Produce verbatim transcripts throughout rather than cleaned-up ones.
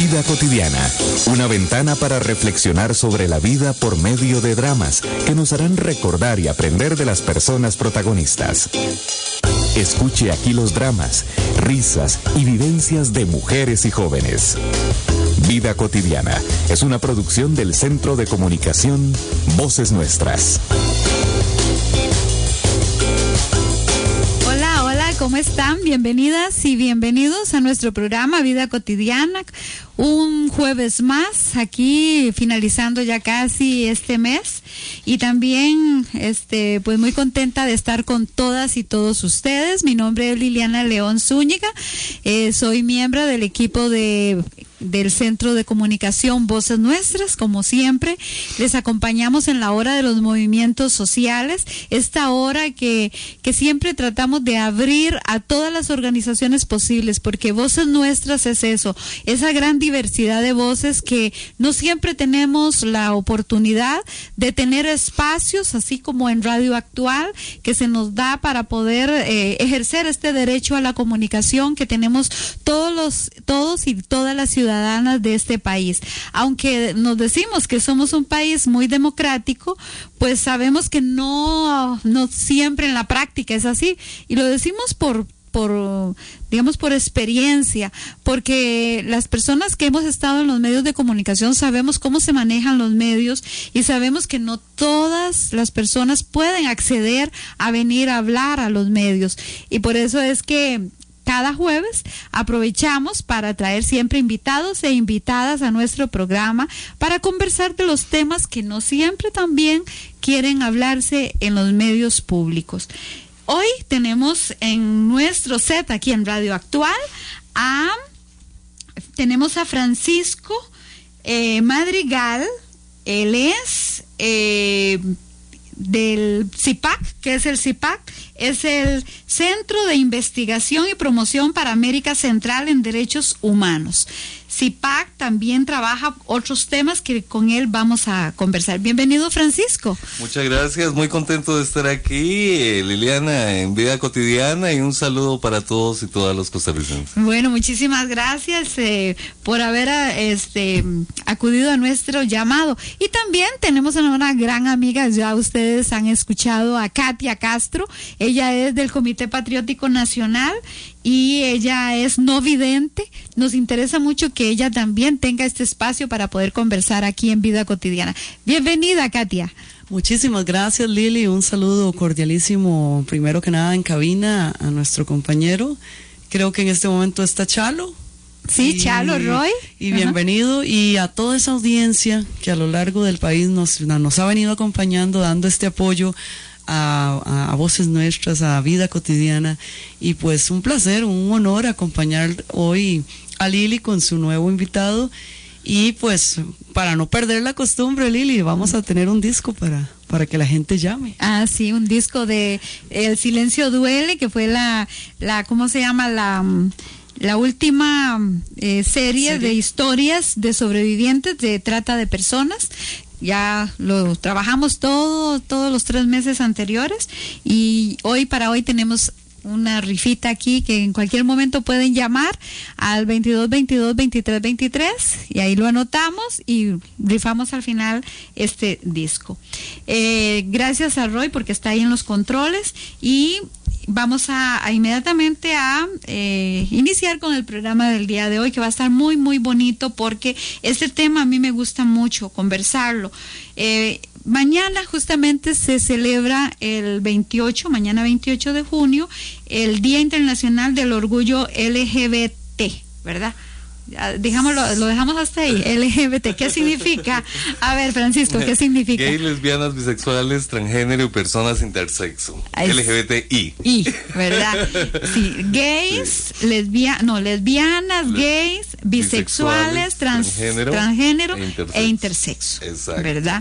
Vida cotidiana, una ventana para reflexionar sobre la vida por medio de dramas que nos harán recordar y aprender de las personas protagonistas. Escuche aquí los dramas, risas y vivencias de mujeres y jóvenes. Vida cotidiana es una producción del Centro de Comunicación Voces Nuestras. Hola, hola, ¿cómo están? Bienvenidas y bienvenidos a nuestro programa Vida Cotidiana. Un jueves más, aquí finalizando ya casi este mes, y también este pues muy contenta de estar con todas y todos ustedes. Mi nombre es Liliana León Zúñiga, eh, soy miembro del equipo de del Centro de Comunicación Voces Nuestras. Como siempre, les acompañamos en la hora de los movimientos sociales, esta hora que, que siempre tratamos de abrir a todas las organizaciones posibles, porque Voces Nuestras es eso, esa gran diversidad de voces que no siempre tenemos la oportunidad de tener espacios, así como en Radio Actual, que se nos da para poder eh, ejercer este derecho a la comunicación que tenemos todos los, todos y todas las ciudadanas ciudadanas de este país. Aunque nos decimos que somos un país muy democrático, pues sabemos que no, no siempre en la práctica es así, y lo decimos por por, digamos, por experiencia, porque las personas que hemos estado en los medios de comunicación sabemos cómo se manejan los medios y sabemos que no todas las personas pueden acceder a venir a hablar a los medios, y por eso es que cada jueves aprovechamos para traer siempre invitados e invitadas a nuestro programa para conversar de los temas que no siempre también quieren hablarse en los medios públicos. Hoy tenemos en nuestro set aquí en Radio Actual a tenemos a Francisco eh, Madrigal. Él es eh, del C I P A C, que es el C I P A C, es el Centro de Investigación y Promoción para América Central en Derechos Humanos. C I P A C también trabaja otros temas que con él vamos a conversar. Bienvenido, Francisco. Muchas gracias, muy contento de estar aquí, eh, Liliana, en Vida Cotidiana, y un saludo para todos y todas los costarricenses. Bueno, muchísimas gracias eh, por haber este, acudido a nuestro llamado. Y también tenemos a una gran amiga, ya ustedes han escuchado a Katia Castro. Ella es del Comité Patriótico Nacional y ella es no vidente. Nos interesa mucho que ella también tenga este espacio para poder conversar aquí en Vida Cotidiana. Bienvenida, Katia. Muchísimas gracias, Lili. Un saludo cordialísimo, primero que nada en cabina, a nuestro compañero. Creo que en este momento está Chalo. Sí, y, Chalo Roy. Y bienvenido. Ajá. Y a toda esa audiencia que a lo largo del país nos, nos ha venido acompañando, dando este apoyo A, a, a Voces Nuestras, a Vida Cotidiana, y pues un placer, un honor acompañar hoy a Lili con su nuevo invitado. Y pues para no perder la costumbre, Lili, vamos a tener un disco para para que la gente llame. Ah, sí, un disco de El Silencio Duele, que fue la la ¿cómo se llama? la la última eh, serie ¿Serie? de historias de sobrevivientes de trata de personas. Ya lo trabajamos todo, todos los tres meses anteriores, y hoy para hoy tenemos una rifita aquí que en cualquier momento pueden llamar al veintidós veintidós veintitrés veintitrés, y ahí lo anotamos y rifamos al final este disco. Eh, gracias a Roy porque está ahí en los controles, y vamos a, a inmediatamente a eh, iniciar con el programa del día de hoy, que va a estar muy muy bonito porque este tema a mí me gusta mucho conversarlo. Eh, mañana justamente se celebra el veintiocho, mañana veintiocho de junio, el Día Internacional del Orgullo L G B T, ¿verdad? Digámoslo, lo dejamos hasta ahí. L G B T, ¿qué significa? A ver, Francisco, ¿qué significa? Gay, lesbianas, bisexuales, transgénero y personas intersexo. Es L G B T I. I, ¿verdad? Sí, gays, sí. lesbianas, no, lesbianas, gays, bisexuales, bisexuales trans, transgénero, transgénero e intersexo. E intersexo. Exacto. ¿Verdad?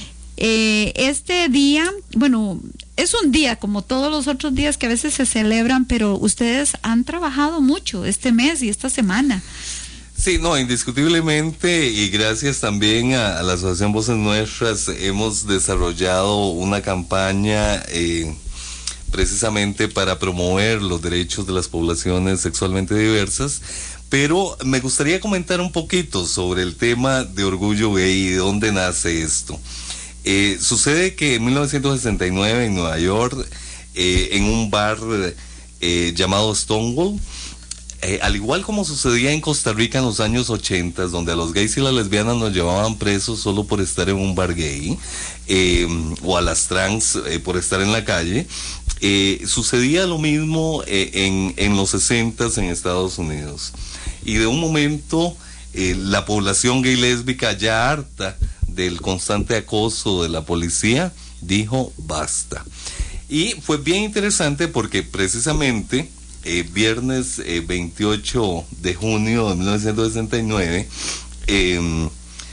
Eh, este día, bueno, es un día como todos los otros días que a veces se celebran, pero ustedes han trabajado mucho este mes y esta semana. Sí, no, indiscutiblemente, y gracias también a, a la Asociación Voces Nuestras, hemos desarrollado una campaña eh, precisamente para promover los derechos de las poblaciones sexualmente diversas. Pero me gustaría comentar un poquito sobre el tema de orgullo gay y de dónde nace esto. Eh, sucede que en mil novecientos sesenta y nueve en Nueva York, eh, en un bar eh, llamado Stonewall, eh, al igual como sucedía en Costa Rica en los años ochenta, donde a los gays y las lesbianas nos llevaban presos solo por estar en un bar gay, eh, o a las trans eh, por estar en la calle, eh, sucedía lo mismo eh, en, en los sesentas en Estados Unidos. Y de un momento, eh, la población gay lésbica, ya harta del constante acoso de la policía, dijo basta. Y fue bien interesante porque precisamente eh, viernes eh, veintiocho de junio de mil novecientos sesenta y nueve, eh,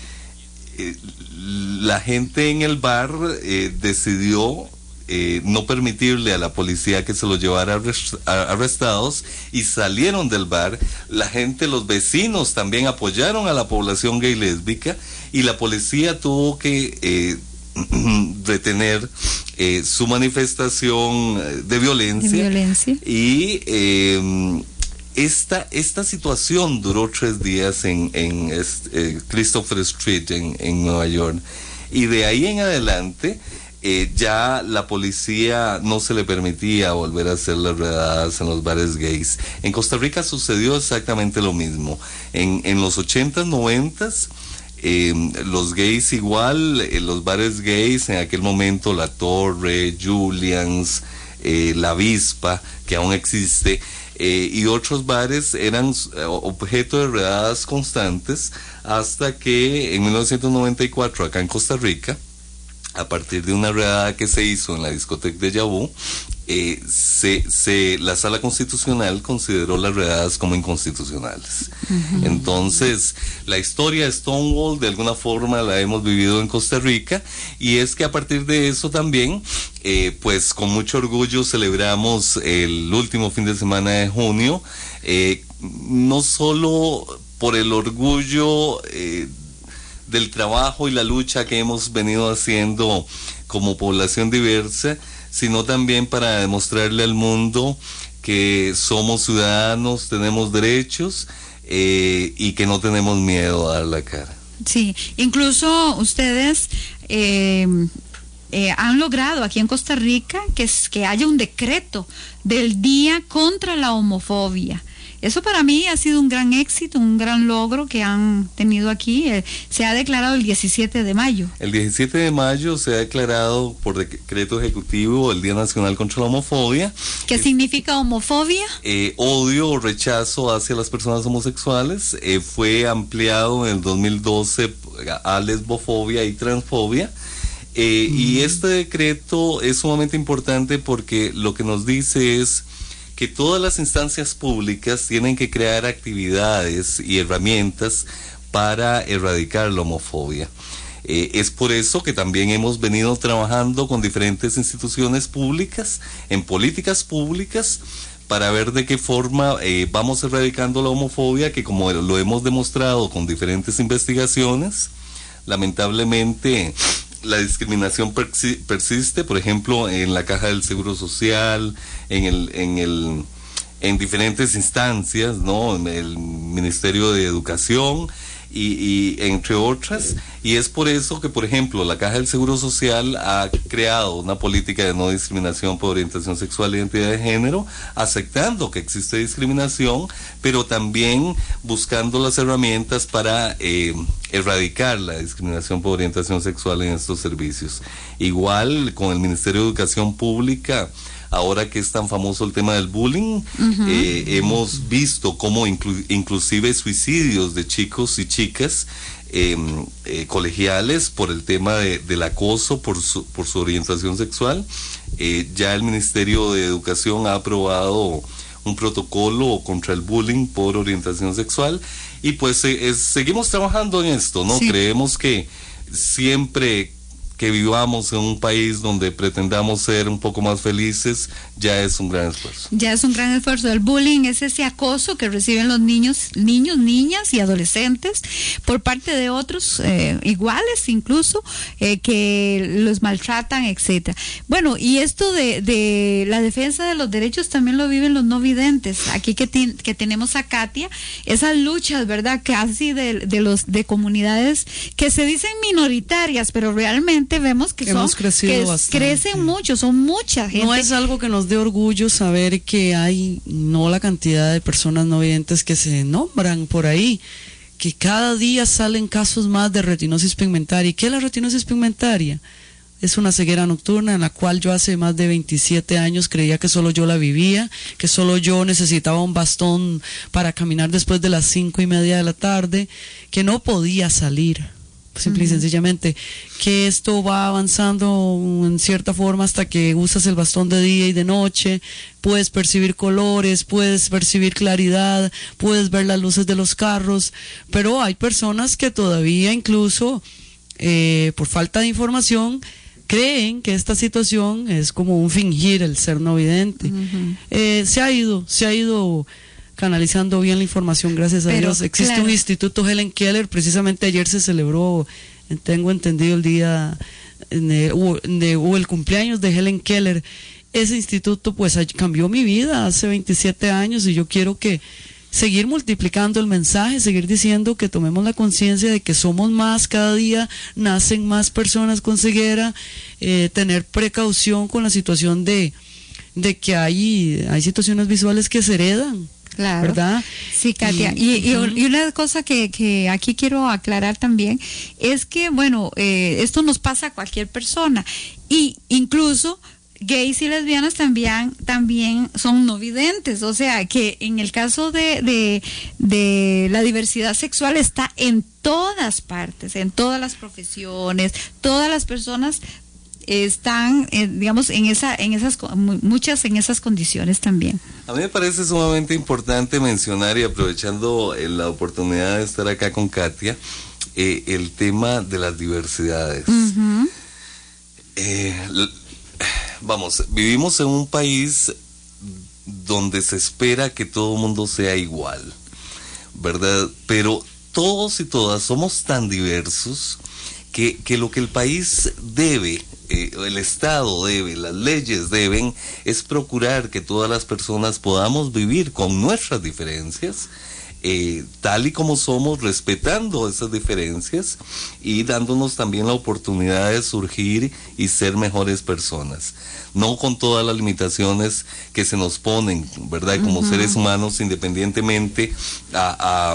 eh, la gente en el bar eh, decidió Eh, no permitirle a la policía que se los llevara arrest arrestados, y salieron del bar. La gente, los vecinos también apoyaron a la población gay lésbica, y la policía tuvo que eh, detener eh, su manifestación de violencia, de violencia. y eh, esta esta situación duró tres días en, en eh, Christopher Street en, en Nueva York, y de ahí en adelante Eh, ya la policía no se le permitía volver a hacer las redadas en los bares gays. En Costa Rica sucedió exactamente lo mismo. En, en los ochentas, noventas, eh, los gays igual, eh, los bares gays en aquel momento, La Torre, Julians, eh, La Avispa, que aún existe, eh, y otros bares eran eh, objeto de redadas constantes, hasta que en mil novecientos noventa y cuatro, acá en Costa Rica, a partir de una redada que se hizo en la discoteca de Yabú, eh, se, se, la Sala Constitucional consideró las redadas como inconstitucionales. Uh-huh. Entonces, la historia de Stonewall de alguna forma la hemos vivido en Costa Rica, y es que a partir de eso también, eh, pues con mucho orgullo celebramos el último fin de semana de junio, eh, no solo por el orgullo eh, del trabajo y la lucha que hemos venido haciendo como población diversa, sino también para demostrarle al mundo que somos ciudadanos, tenemos derechos, eh, y que no tenemos miedo a dar la cara. Sí, incluso ustedes eh, eh, han logrado aquí en Costa Rica que, que haya un decreto del Día contra la Homofobia. Eso para mí ha sido un gran éxito, un gran logro que han tenido aquí. Eh, se ha declarado el diecisiete de mayo. El diecisiete de mayo se ha declarado por decreto ejecutivo el Día Nacional contra la Homofobia. ¿Qué eh, significa homofobia? Eh, odio o rechazo hacia las personas homosexuales. Eh, fue ampliado en el dos mil doce a lesbofobia y transfobia. Eh, mm. Y este decreto es sumamente importante porque lo que nos dice es que todas las instancias públicas tienen que crear actividades y herramientas para erradicar la homofobia. Eh, es por eso que también hemos venido trabajando con diferentes instituciones públicas, en políticas públicas, para ver de qué forma eh, vamos erradicando la homofobia, que como lo hemos demostrado con diferentes investigaciones, lamentablemente la discriminación persi persiste, por ejemplo, en la Caja del Seguro Social, en el, en el, en diferentes instancias, ¿no? En el Ministerio de Educación y, y entre otras, y es por eso que, por ejemplo, la Caja del Seguro Social ha creado una política de no discriminación por orientación sexual e identidad de género, aceptando que existe discriminación, pero también buscando las herramientas para eh, erradicar la discriminación por orientación sexual en estos servicios. Igual con el Ministerio de Educación Pública, ahora que es tan famoso el tema del bullying, uh-huh. eh, hemos visto cómo inclu inclusive suicidios de chicos y chicas eh, eh, colegiales por el tema de, del acoso por su, por su orientación sexual. Eh, ya el Ministerio de Educación ha aprobado un protocolo contra el bullying por orientación sexual, y pues eh, es, seguimos trabajando en esto, ¿no? Sí. Creemos que siempre que vivamos en un país donde pretendamos ser un poco más felices, ya es un gran esfuerzo. Ya es un gran esfuerzo. El bullying es ese acoso que reciben los niños, niños, niñas y adolescentes por parte de otros eh, iguales incluso, eh, que los maltratan, etcétera. Bueno, y esto de, de la defensa de los derechos también lo viven los no videntes. Aquí que, ti, que tenemos a Katia, esas luchas, ¿verdad? Casi de, de los de comunidades que se dicen minoritarias, pero realmente vemos que Hemos son crecido que bastante. crecen mucho, son mucha gente. No es algo que nos dé orgullo saber que hay no la cantidad de personas no videntes que se nombran por ahí, que cada día salen casos más de retinosis pigmentaria. ¿Y qué es la retinosis pigmentaria? Es una ceguera nocturna en la cual yo hace más de veintisiete años creía que solo yo la vivía, que solo yo necesitaba un bastón para caminar después de las cinco y media de la tarde, que no podía salir. Simple y sencillamente, que esto va avanzando en cierta forma hasta que usas el bastón de día y de noche, puedes percibir colores, puedes percibir claridad, puedes ver las luces de los carros, pero hay personas que todavía incluso eh, por falta de información creen que esta situación es como un fingir el ser no vidente. Uh-huh. eh, se ha ido, se ha ido canalizando bien la información, gracias a Pero, Dios. Existe claro. un instituto Helen Keller, precisamente ayer se celebró, tengo entendido, el día de, de, o el cumpleaños de Helen Keller. Ese instituto pues cambió mi vida hace veintisiete años y yo quiero que seguir multiplicando el mensaje, seguir diciendo que tomemos la conciencia de que somos más, cada día nacen más personas con ceguera, eh, tener precaución con la situación de, de que hay, hay situaciones visuales que se heredan. Claro, ¿verdad? Sí, Katia. Y, y, y una cosa que, que aquí quiero aclarar también es que, bueno, eh, esto nos pasa a cualquier persona, y incluso gays y lesbianas también también son no videntes, o sea que en el caso de, de, de la diversidad sexual está en todas partes, en todas las profesiones, todas las personas están, eh, digamos, en esa, en esas, muchas en esas condiciones también. A mí me parece sumamente importante mencionar, y aprovechando eh, la oportunidad de estar acá con Katia, eh, el tema de las diversidades. Uh-huh. eh, vamos, vivimos en un país donde se espera que todo el mundo sea igual, ¿verdad? Pero todos y todas somos tan diversos que, que lo que el país debe, Eh, el Estado debe, las leyes deben, es procurar que todas las personas podamos vivir con nuestras diferencias, eh, tal y como somos, respetando esas diferencias y dándonos también la oportunidad de surgir y ser mejores personas, no con todas las limitaciones que se nos ponen, ¿verdad? Como uh-huh. seres humanos, independientemente a, a,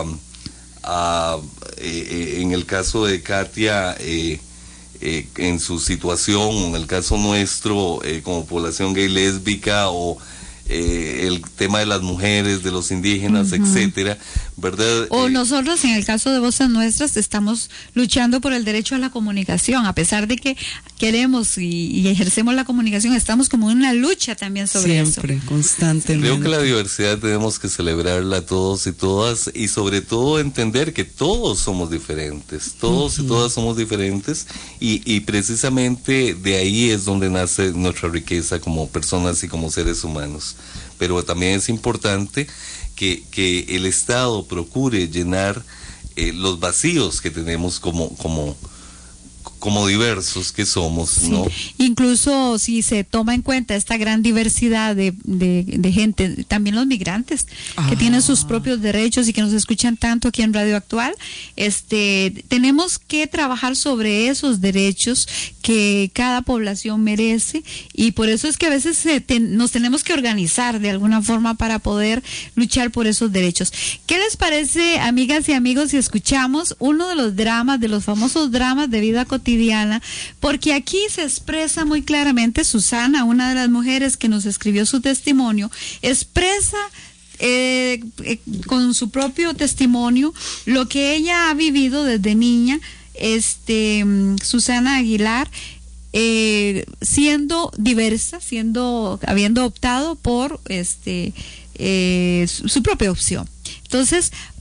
a eh, en el caso de Katia, eh, Eh, en su situación, en el caso nuestro, eh, como población gay lésbica, o eh, el tema de las mujeres, de los indígenas, uh-huh. etcétera, ¿verdad? O eh, nosotros, en el caso de Voces Nuestras, estamos luchando por el derecho a la comunicación, a pesar de que queremos y, y ejercemos la comunicación, estamos como en una lucha también sobre Siempre, eso. Siempre, constantemente. Creo que la diversidad tenemos que celebrarla todos y todas, y sobre todo entender que todos somos diferentes, todos uh-huh. y todas somos diferentes, y, y precisamente de ahí es donde nace nuestra riqueza como personas y como seres humanos. Pero también es importante que, que el Estado procure llenar eh, los vacíos que tenemos como, como, como diversos que somos, sí. ¿no? Incluso si se toma en cuenta esta gran diversidad de, de, de gente, también los migrantes ah. que tienen sus propios derechos y que nos escuchan tanto aquí en Radio Actual, este, tenemos que trabajar sobre esos derechos que cada población merece, y por eso es que a veces se te, nos tenemos que organizar de alguna forma para poder luchar por esos derechos. ¿Qué les parece, amigas y amigos, si escuchamos uno de los dramas, de los famosos dramas de vida cotidiana? Porque aquí se expresa muy claramente Susana, una de las mujeres que nos escribió su testimonio, expresa eh, eh, con su propio testimonio lo que ella ha vivido desde niña. Este, Susana Aguilar, eh, siendo diversa, siendo, habiendo optado por este, eh, su, su propia opción. Entonces,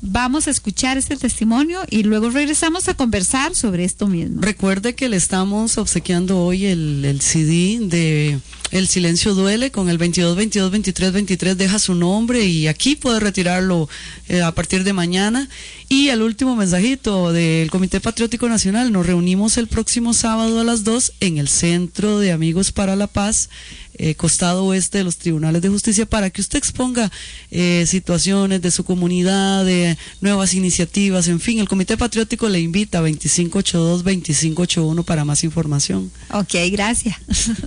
Vamos a escuchar este testimonio y luego regresamos a conversar sobre esto mismo. Recuerde que le estamos obsequiando hoy el, el C D de El Silencio Duele con el veintidós, veintidós, veintitrés, veintitrés, deja su nombre y aquí puede retirarlo eh, a partir de mañana. Y el último mensajito del Comité Patriótico Nacional: nos reunimos el próximo sábado a las dos en el Centro de Amigos para la Paz, eh, costado oeste de los Tribunales de Justicia, para que usted exponga eh, situaciones de su comunidad, de nuevas iniciativas, en fin. El Comité Patriótico le invita a veinticinco ochenta y dos, veinticinco ochenta y uno para más información. Ok, gracias.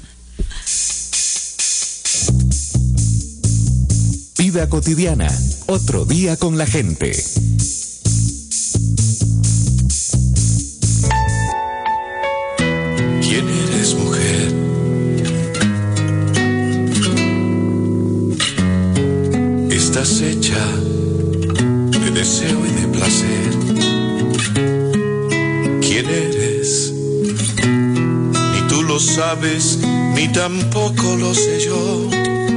Vida cotidiana, otro día con la gente. ¿Quién eres, mujer? Estás hecha de deseo y de placer. ¿Quién eres? Ni tú lo sabes, ni tampoco lo sé yo.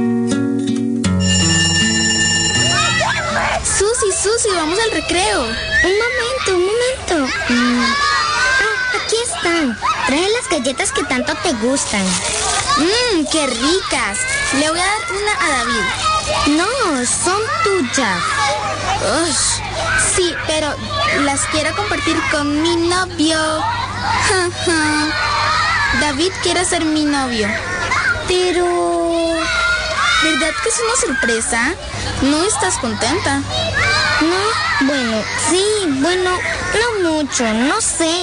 Susi, Susi, vamos al recreo. Un momento, un momento. Mm. Ah, aquí están. Trae las galletas que tanto te gustan. Mmm, qué ricas. Le voy a dar una a David. No, son tuyas. Ush, sí, pero las quiero compartir con mi novio. David quiere ser mi novio. Pero... ¿verdad que es una sorpresa? ¿No estás contenta? No, bueno, sí, bueno, no mucho, no sé.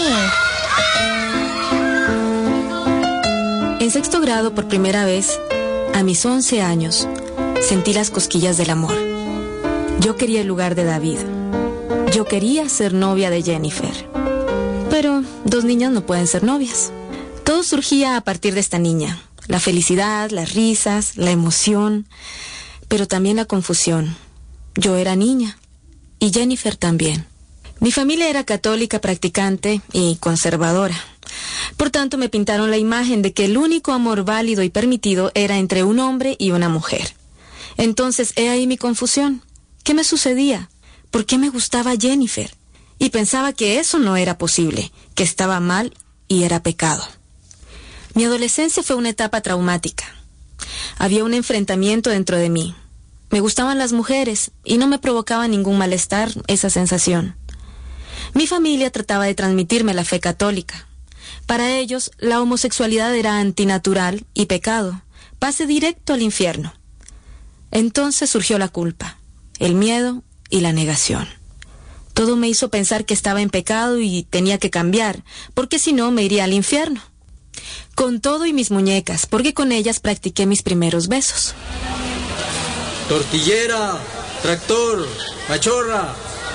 En sexto grado, por primera vez, a mis once años, sentí las cosquillas del amor. Yo quería el lugar de David. Yo quería ser novia de Jennifer. Pero dos niñas no pueden ser novias. Todo surgía a partir de esta niña. La felicidad, las risas, la emoción, pero también la confusión. Yo era niña, y Jennifer también. Mi familia era católica practicante y conservadora. Por tanto, me pintaron la imagen de que el único amor válido y permitido era entre un hombre y una mujer. Entonces, he ahí mi confusión. ¿Qué me sucedía? ¿Por qué me gustaba Jennifer? Y pensaba que eso no era posible, que estaba mal y era pecado. Mi adolescencia fue una etapa traumática. Había un enfrentamiento dentro de mí. Me gustaban las mujeres y no me provocaba ningún malestar esa sensación. Mi familia trataba de transmitirme la fe católica. Para ellos, la homosexualidad era antinatural y pecado. Pase directo al infierno. Entonces surgió la culpa, el miedo y la negación. Todo me hizo pensar que estaba en pecado y tenía que cambiar, porque si no me iría al infierno. Con todo y mis muñecas, porque con ellas practiqué mis primeros besos. Tortillera, tractor, machorra.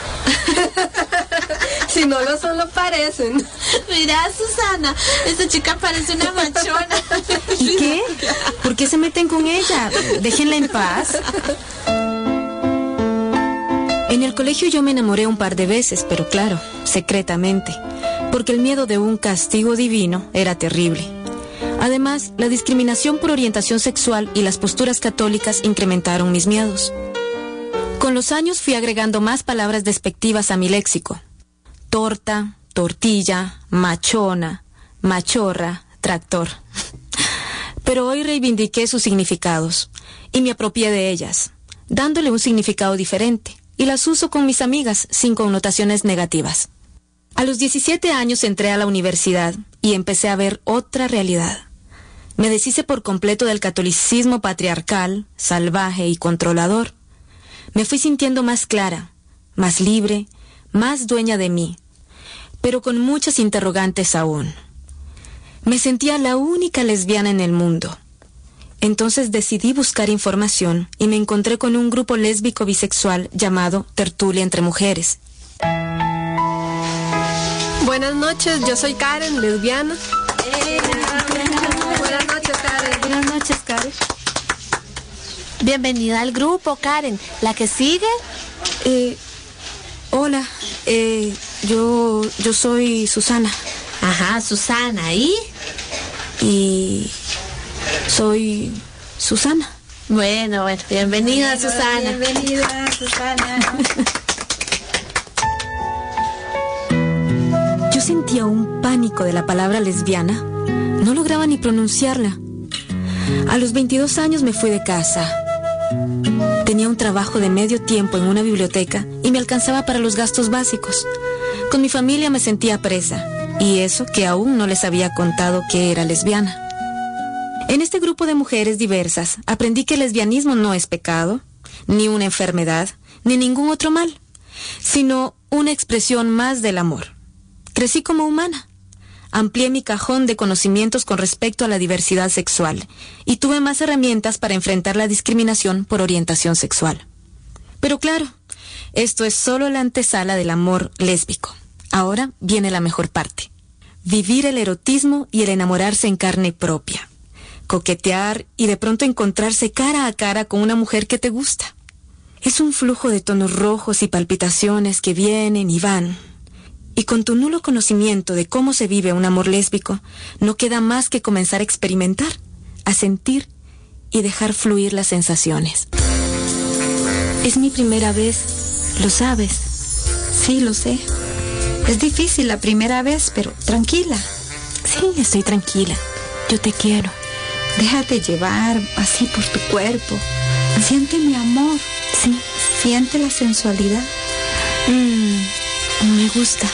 Si no lo son, lo parecen. Mira, Susana, esta chica parece una machona. ¿Y qué? ¿Por qué se meten con ella? Déjenla en paz. En el colegio yo me enamoré un par de veces, pero claro, secretamente, porque el miedo de un castigo divino era terrible. Además, la discriminación por orientación sexual y las posturas católicas incrementaron mis miedos. Con los años fui agregando más palabras despectivas a mi léxico. Torta, tortilla, machona, machorra, tractor. Pero hoy reivindiqué sus significados y me apropié de ellas, dándole un significado diferente, y las uso con mis amigas sin connotaciones negativas. A los diecisiete años entré a la universidad y empecé a ver otra realidad. Me deshice por completo del catolicismo patriarcal, salvaje y controlador. Me fui sintiendo más clara, más libre, más dueña de mí, pero con muchas interrogantes aún. Me sentía la única lesbiana en el mundo. Entonces decidí buscar información y me encontré con un grupo lésbico bisexual llamado Tertulia entre Mujeres. Buenas noches, yo soy Karen, lesbiana. Eh, Buenas noches, Karen. Buenas noches, Karen. Bienvenida al grupo, Karen. ¿La que sigue? Eh, hola, eh, yo, yo soy Susana. Ajá, Susana, ¿y? Y soy Susana. Bueno, bueno, bienvenida, Bienvenida, Susana. Bienvenida, Susana. sentía un pánico de la palabra lesbiana. No lograba ni pronunciarla. A los veintidós años me fui de casa. Tenía un trabajo de medio tiempo en una biblioteca y me alcanzaba para los gastos básicos. Con mi familia me sentía presa, y eso que aún no les había contado que era lesbiana. En este grupo de mujeres diversas aprendí que el lesbianismo no es pecado, ni una enfermedad, ni ningún otro mal, sino una expresión más del amor. Crecí como humana. Amplié mi cajón de conocimientos con respecto a la diversidad sexual y tuve más herramientas para enfrentar la discriminación por orientación sexual. Pero claro, esto es solo la antesala del amor lésbico. Ahora viene la mejor parte. Vivir el erotismo y el enamorarse en carne propia. Coquetear y de pronto encontrarse cara a cara con una mujer que te gusta. Es un flujo de tonos rojos y palpitaciones que vienen y van. Y con tu nulo conocimiento de cómo se vive un amor lésbico, no queda más que comenzar a experimentar, a sentir y dejar fluir las sensaciones. Es mi primera vez, lo sabes. Sí, lo sé. Es difícil la primera vez, pero tranquila. Sí, estoy tranquila. Yo te quiero. Déjate llevar así por tu cuerpo. Siente mi amor. Sí. Siente la sensualidad. Mm. Me gusta.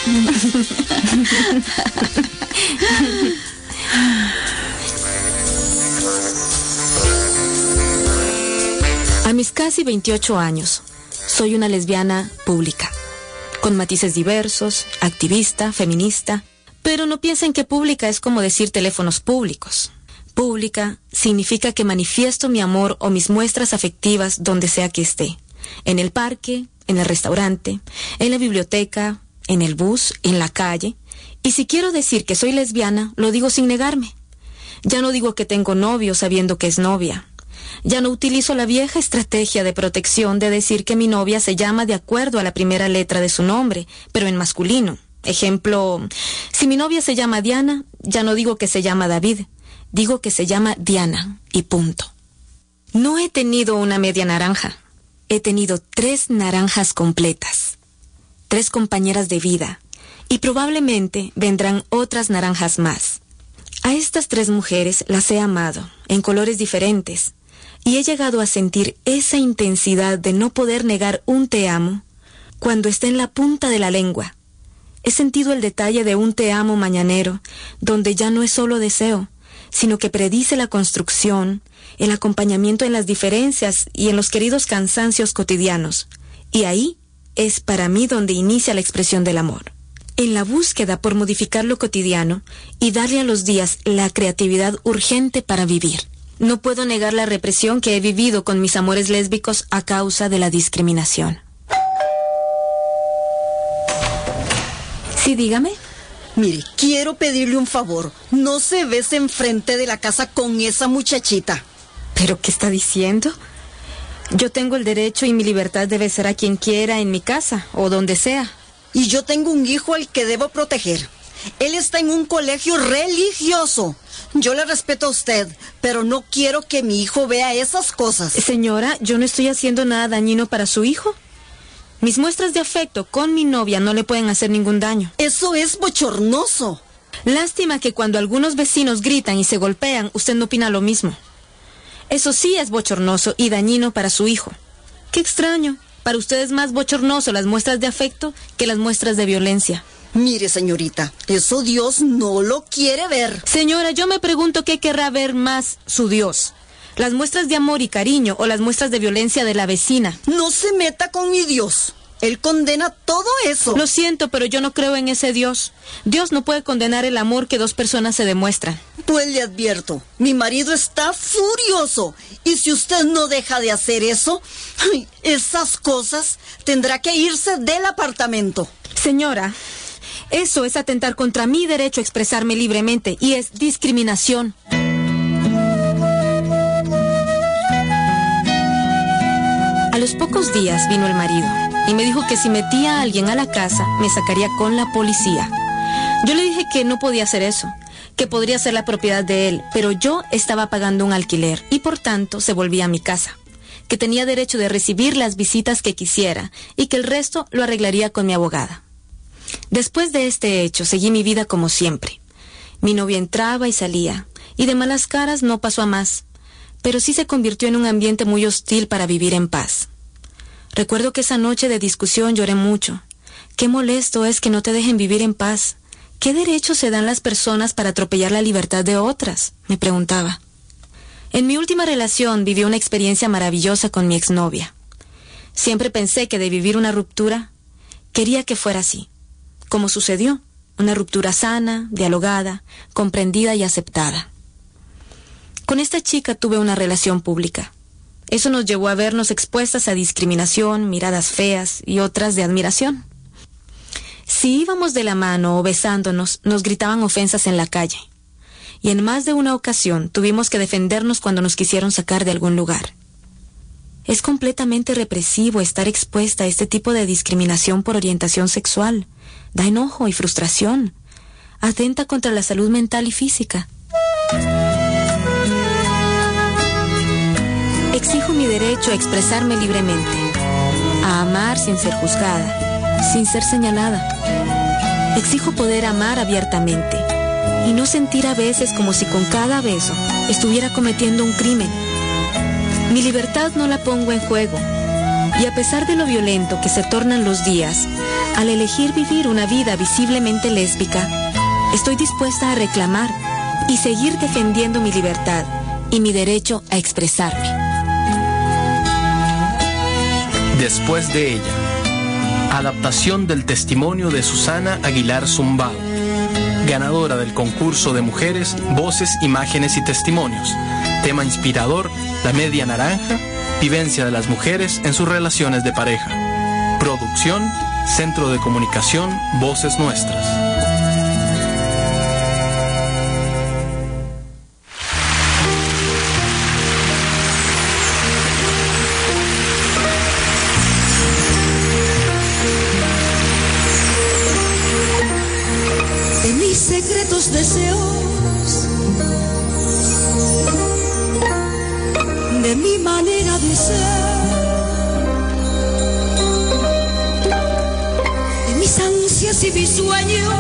A mis casi veintiocho años, soy una lesbiana pública, con matices diversos, activista, feminista, pero no piensen que pública es como decir teléfonos públicos. Pública significa que manifiesto mi amor o mis muestras afectivas donde sea que esté, en el parque, en el restaurante, en la biblioteca, en el bus, en la calle. Y si quiero decir que soy lesbiana, lo digo sin negarme. Ya no digo que tengo novio sabiendo que es novia. Ya no utilizo la vieja estrategia de protección de decir que mi novia se llama de acuerdo a la primera letra de su nombre, pero en masculino. Ejemplo, si mi novia se llama Diana, ya no digo que se llama David, digo que se llama Diana, y punto. No he tenido una media naranja. He tenido tres naranjas completas, tres compañeras de vida, y probablemente vendrán otras naranjas más. A estas tres mujeres las he amado, en colores diferentes, y he llegado a sentir esa intensidad de no poder negar un te amo cuando está en la punta de la lengua. He sentido el detalle de un te amo mañanero, donde ya no es solo deseo, sino que predice la construcción, el acompañamiento en las diferencias y en los queridos cansancios cotidianos. Y ahí es para mí donde inicia la expresión del amor. En la búsqueda por modificar lo cotidiano y darle a los días la creatividad urgente para vivir. No puedo negar la represión que he vivido con mis amores lésbicos a causa de la discriminación. Sí, dígame. Mire, quiero pedirle un favor. No se bese enfrente de la casa con esa muchachita. ¿Pero qué está diciendo? Yo tengo el derecho y mi libertad de besar a quien quiera en mi casa o donde sea. Y yo tengo un hijo al que debo proteger. Él está en un colegio religioso. Yo le respeto a usted, pero no quiero que mi hijo vea esas cosas. Señora, yo no estoy haciendo nada dañino para su hijo. Mis muestras de afecto con mi novia no le pueden hacer ningún daño. Eso es bochornoso. Lástima que cuando algunos vecinos gritan y se golpean, usted no opina lo mismo. Eso sí es bochornoso y dañino para su hijo. Qué extraño. Para usted es más bochornoso las muestras de afecto que las muestras de violencia. Mire, señorita, eso Dios no lo quiere ver. Señora, yo me pregunto qué querrá ver más su Dios. ¿Las muestras de amor y cariño o las muestras de violencia de la vecina? No se meta con mi Dios. Él condena todo eso. Lo siento, pero yo no creo en ese Dios. Dios no puede condenar el amor que dos personas se demuestran. Pues le advierto, mi marido está furioso. Y si usted no deja de hacer eso, esas cosas, tendrá que irse del apartamento. Señora, eso es atentar contra mi derecho a expresarme libremente y es discriminación. A los pocos días vino el marido y me dijo que si metía a alguien a la casa, me sacaría con la policía. Yo le dije que no podía hacer eso, que podría ser la propiedad de él, pero yo estaba pagando un alquiler y por tanto se volvía a mi casa, que tenía derecho de recibir las visitas que quisiera y que el resto lo arreglaría con mi abogada. Después de este hecho, seguí mi vida como siempre. Mi novio entraba y salía, y de malas caras no pasó a más, pero sí se convirtió en un ambiente muy hostil para vivir en paz. Recuerdo que esa noche de discusión lloré mucho. Qué molesto es que no te dejen vivir en paz. ¿Qué derechos se dan las personas para atropellar la libertad de otras?, me preguntaba. En mi última relación viví una experiencia maravillosa con mi exnovia. Siempre pensé que de vivir una ruptura, quería que fuera así, como sucedió, una ruptura sana, dialogada, comprendida y aceptada. Con esta chica tuve una relación pública. Eso nos llevó a vernos expuestas a discriminación, miradas feas y otras de admiración. Si íbamos de la mano o besándonos, nos gritaban ofensas en la calle. Y en más de una ocasión tuvimos que defendernos cuando nos quisieron sacar de algún lugar. Es completamente represivo estar expuesta a este tipo de discriminación por orientación sexual. Da enojo y frustración. Atenta contra la salud mental y física. Exijo mi derecho a expresarme libremente, a amar sin ser juzgada, sin ser señalada. Exijo poder amar abiertamente y no sentir a veces como si con cada beso estuviera cometiendo un crimen. Mi libertad no la pongo en juego, y a pesar de lo violento que se tornan los días, al elegir vivir una vida visiblemente lésbica, estoy dispuesta a reclamar y seguir defendiendo mi libertad y mi derecho a expresarme. Después de ella, adaptación del testimonio de Susana Aguilar Zumbado, ganadora del concurso de mujeres, voces, imágenes y testimonios. Tema inspirador, la media naranja, vivencia de las mujeres en sus relaciones de pareja. Producción, Centro de Comunicación, Voces Nuestras. De mis secretos deseos, de mi manera de ser, de mis ansias y mis sueños,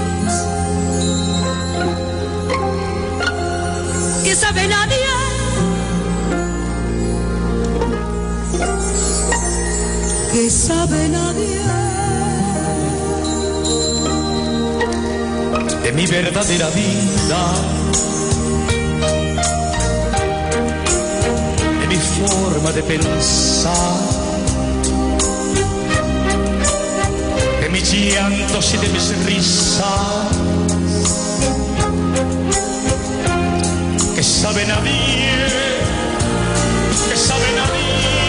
que sabe nadie, que sabe nadie. De mi verdadera vida, de mi forma de pensar, de mis llantos y de mis risas, que sabe nadie, que sabe nadie.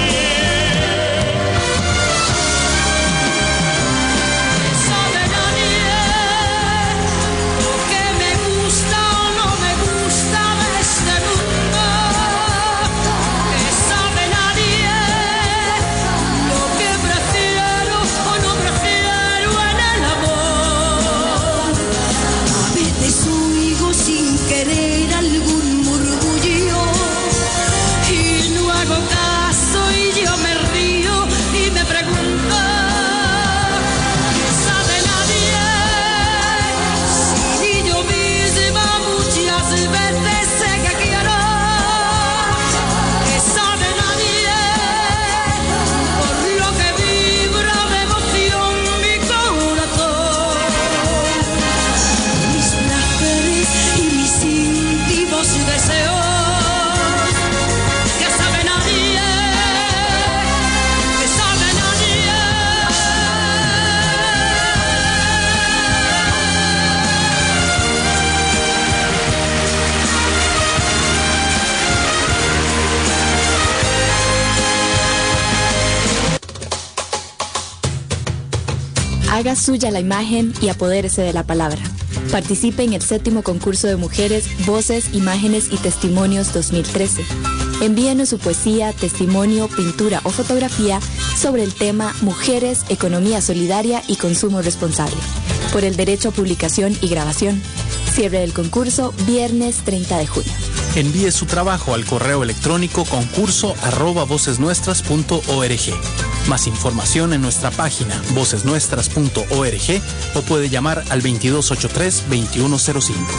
Haga suya la imagen y apodérese de la palabra. Participe en el séptimo concurso de mujeres, voces, imágenes y testimonios dos mil trece. Envíenos su poesía, testimonio, pintura o fotografía sobre el tema Mujeres, Economía Solidaria y Consumo Responsable, por el derecho a publicación y grabación. Cierre del concurso viernes treinta de junio. Envíe su trabajo al correo electrónico concurso arroba vocesnuestras punto org. Más información en nuestra página voces nuestras punto org o puede llamar al veintidós ochenta y tres, veintiuno cero cinco.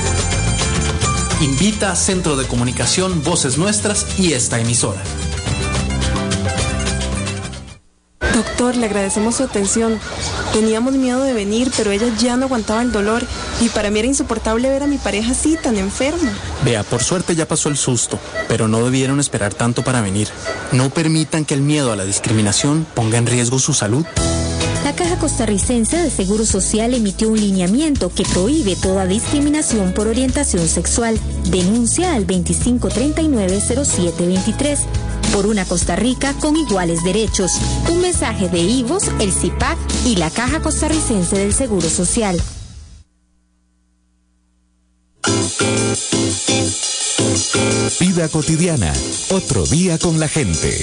Invita Centro de Comunicación Voces Nuestras y esta emisora. Doctor, le agradecemos su atención. Teníamos miedo de venir, pero ella ya no aguantaba el dolor y para mí era insoportable ver a mi pareja así, tan enferma. Vea, por suerte ya pasó el susto, pero no debieron esperar tanto para venir. No permitan que el miedo a la discriminación ponga en riesgo su salud. La Caja Costarricense de Seguro Social emitió un lineamiento que prohíbe toda discriminación por orientación sexual. Denuncia al veinticinco treinta y nueve cero siete veintitrés. Por una Costa Rica con iguales derechos. Un mensaje de I V O S, el C I P A C y la Caja Costarricense del Seguro Social. Vida cotidiana, otro día con la gente.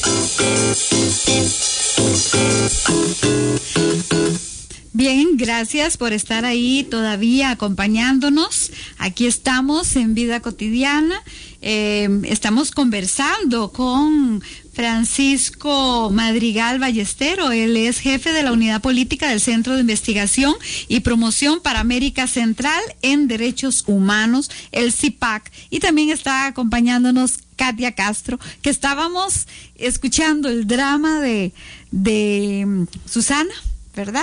Bien, gracias por estar ahí todavía acompañándonos. Aquí estamos en Vida Cotidiana. Eh, estamos conversando con Francisco Madrigal Ballestero. Él es jefe de la Unidad Política del Centro de Investigación y Promoción para América Central en Derechos Humanos, el C I P A C. Y también está acompañándonos Katia Castro, que estábamos escuchando el drama de, de um, Susana, ¿verdad?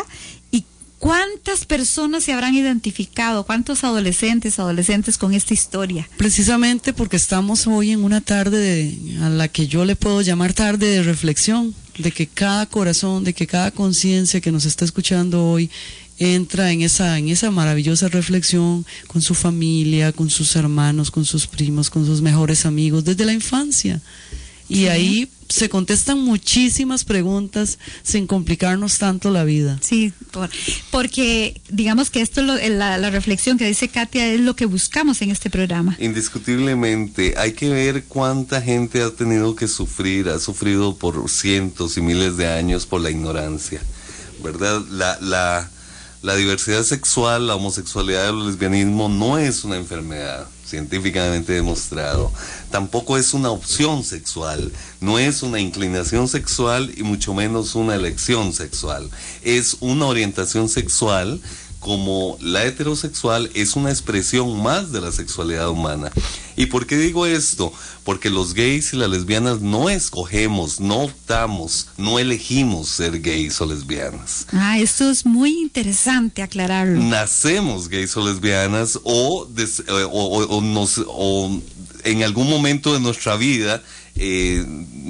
¿Cuántas personas se habrán identificado? ¿Cuántos adolescentes, adolescentes con esta historia? Precisamente porque estamos hoy en una tarde de, a la que yo le puedo llamar tarde de reflexión, de que cada corazón, de que cada conciencia que nos está escuchando hoy entra en esa, en esa maravillosa reflexión con su familia, con sus hermanos, con sus primos, con sus mejores amigos, desde la infancia. Y sí, ahí se contestan muchísimas preguntas sin complicarnos tanto la vida. Sí, por, porque digamos que esto, lo, la, la reflexión que dice Katia es lo que buscamos en este programa. Indiscutiblemente, hay que ver cuánta gente ha tenido que sufrir, ha sufrido por cientos y miles de años por la ignorancia, ¿verdad? La, la, la diversidad sexual, la homosexualidad, el lesbianismo no es una enfermedad científicamente demostrado, tampoco es una opción sexual, no es una inclinación sexual y mucho menos una elección sexual, es una orientación sexual como la heterosexual, es una expresión más de la sexualidad humana. ¿Y por qué digo esto? Porque los gays y las lesbianas no escogemos, no optamos, no elegimos ser gays o lesbianas. Ah, esto es muy interesante aclararlo. Nacemos gays o lesbianas o, des, o, o, o, nos, o en algún momento de nuestra vida eh,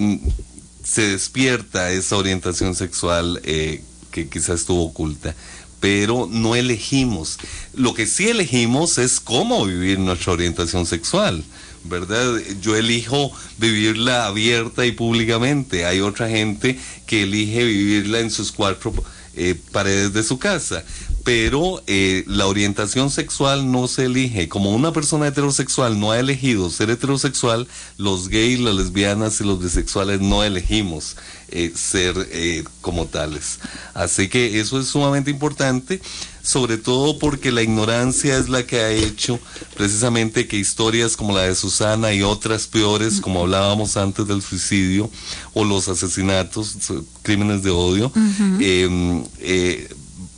se despierta esa orientación sexual eh, que quizás estuvo oculta. Pero no elegimos. Lo que sí elegimos es cómo vivir nuestra orientación sexual, ¿verdad? Yo elijo vivirla abierta y públicamente. Hay otra gente que elige vivirla en sus cuatro eh, paredes de su casa. Pero eh, la orientación sexual no se elige. Como una persona heterosexual no ha elegido ser heterosexual, los gays, las lesbianas y los bisexuales no elegimos eh, ser eh, como tales. Así que eso es sumamente importante, sobre todo porque la ignorancia es la que ha hecho precisamente que historias como la de Susana y otras peores, como hablábamos antes del suicidio o los asesinatos, crímenes de odio, uh-huh. eh, eh,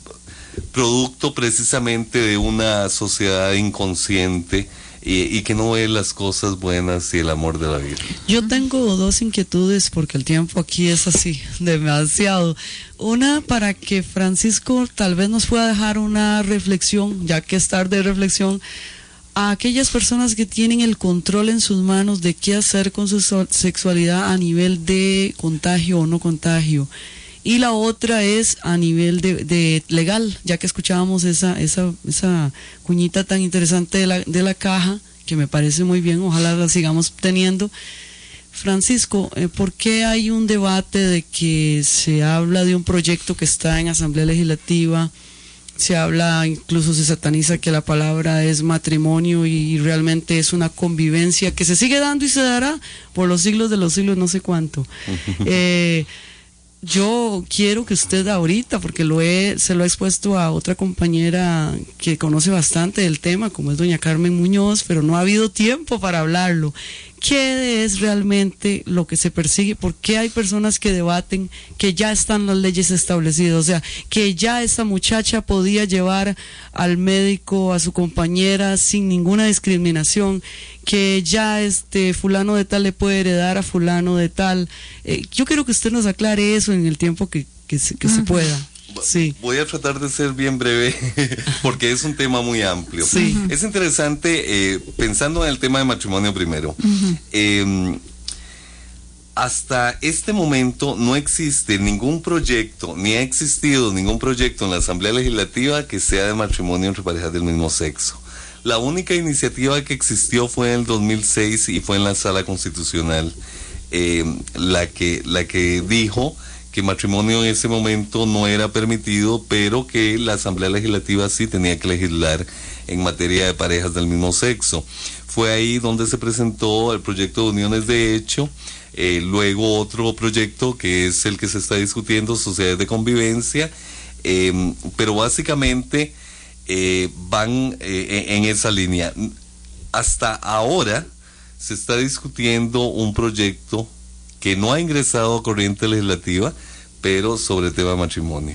producto precisamente de una sociedad inconsciente y, y que no ve las cosas buenas y el amor de la vida. Yo tengo dos inquietudes porque el tiempo aquí es así, demasiado. Una, para que Francisco tal vez nos pueda dejar una reflexión, ya que es tarde de reflexión, a aquellas personas que tienen el control en sus manos de qué hacer con su sexualidad a nivel de contagio o no contagio. Y la otra es a nivel de, de legal, ya que escuchábamos esa esa esa cuñita tan interesante de la, de la caja, que me parece muy bien, ojalá la sigamos teniendo. Francisco, eh, ¿por qué hay un debate de que se habla de un proyecto que está en Asamblea Legislativa? Se habla, incluso se sataniza que la palabra es matrimonio y realmente es una convivencia que se sigue dando y se dará por los siglos de los siglos, no sé cuánto. eh, Yo quiero que usted ahorita, porque lo he, se lo he expuesto a otra compañera que conoce bastante del tema, como es doña Carmen Muñoz, pero no ha habido tiempo para hablarlo, ¿qué es realmente lo que se persigue? ¿Por qué hay personas que debaten que ya están las leyes establecidas? O sea, que ya esta muchacha podía llevar al médico a su compañera sin ninguna discriminación, que ya este fulano de tal le puede heredar a fulano de tal. Eh, yo quiero que usted nos aclare eso en el tiempo que, que, se, que uh-huh. se pueda. Sí. Voy a tratar de ser bien breve porque es un tema muy amplio. Sí. Es interesante, eh, pensando en el tema de matrimonio primero. Uh-huh. Eh, hasta este momento no existe ningún proyecto, ni ha existido ningún proyecto en la Asamblea Legislativa que sea de matrimonio entre parejas del mismo sexo. La única iniciativa que existió fue en el dos mil seis y fue en la Sala Constitucional, eh, la que, la que dijo que matrimonio en ese momento no era permitido, pero que la Asamblea Legislativa sí tenía que legislar en materia de parejas del mismo sexo. Fue ahí donde se presentó el proyecto de uniones de hecho, eh, luego otro proyecto que es el que se está discutiendo, sociedades de convivencia, eh, pero básicamente eh, van eh, en esa línea. Hasta ahora se está discutiendo un proyecto que no ha ingresado a corriente legislativa, pero sobre el tema de matrimonio.